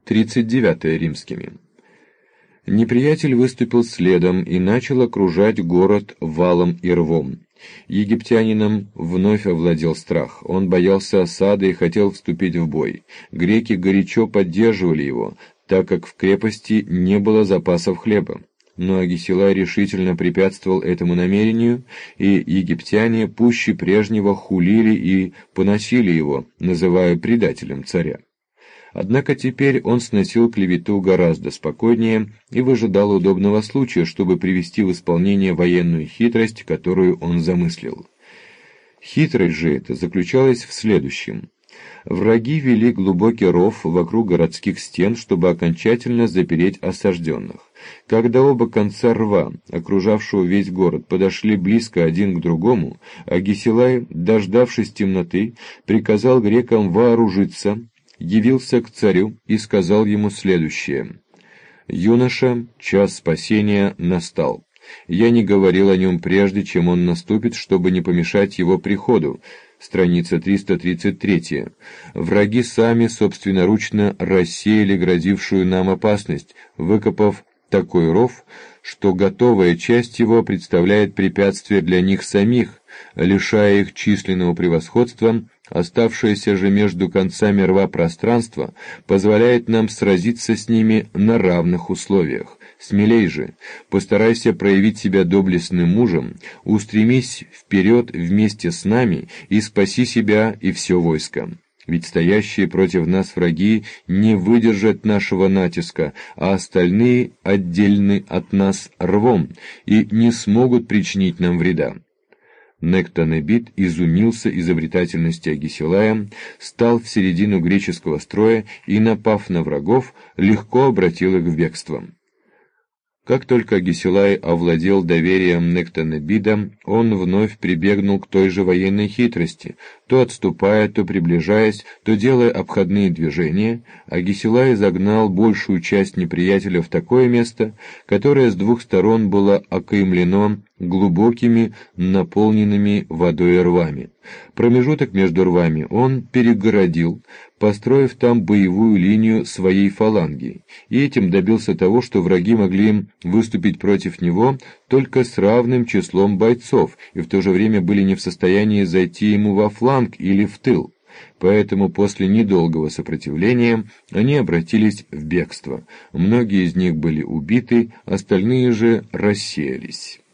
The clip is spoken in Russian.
39 римскими. Неприятель выступил следом и начал окружать город валом и рвом. Египтянином вновь овладел страх. Он боялся осады и хотел вступить в бой. Греки горячо поддерживали его, так как в крепости не было запасов хлеба. Но Агисилай решительно препятствовал этому намерению, и египтяне пуще прежнего хулили и поносили его, называя предателем царя. Однако теперь он сносил клевету гораздо спокойнее и выжидал удобного случая, чтобы привести в исполнение военную хитрость, которую он замыслил. Хитрость же эта заключалась в следующем. Враги вели глубокий ров вокруг городских стен, чтобы окончательно запереть осажденных. Когда оба конца рва, окружавшего весь город, подошли близко один к другому, Агисилай, дождавшись темноты, приказал грекам вооружиться, явился к царю и сказал ему следующее: «Юноша, час спасения настал. Я не говорил о нем прежде, чем он наступит, чтобы не помешать его приходу». Страница 333. Враги сами собственноручно рассеяли грозившую нам опасность, выкопав такой ров, что готовая часть его представляет препятствие для них самих, лишая их численного превосходства. Оставшееся же между концами рва пространство позволяет нам сразиться с ними на равных условиях. Смелей же, постарайся проявить себя доблестным мужем, устремись вперед вместе с нами и спаси себя и все войско. Ведь стоящие против нас враги не выдержат нашего натиска, а остальные отдельны от нас рвом и не смогут причинить нам вреда. Нектонебит изумился изобретательности Агисилая, стал в середину греческого строя и, напав на врагов, легко обратил их в бегство. Как только Агисилай овладел доверием Нектонебида, он вновь прибегнул к той же военной хитрости. То отступая, то приближаясь, то делая обходные движения, Агисилай загнал большую часть неприятеля в такое место, которое с двух сторон было окаймлено глубокими, наполненными водой рвами. Промежуток между рвами он перегородил, построив там боевую линию своей фаланги, и этим добился того, что враги могли выступить против него только с равным числом бойцов, и в то же время были не в состоянии зайти ему во фланг или в тыл. Поэтому после недолгого сопротивления они обратились в бегство. Многие из них были убиты, остальные же рассеялись.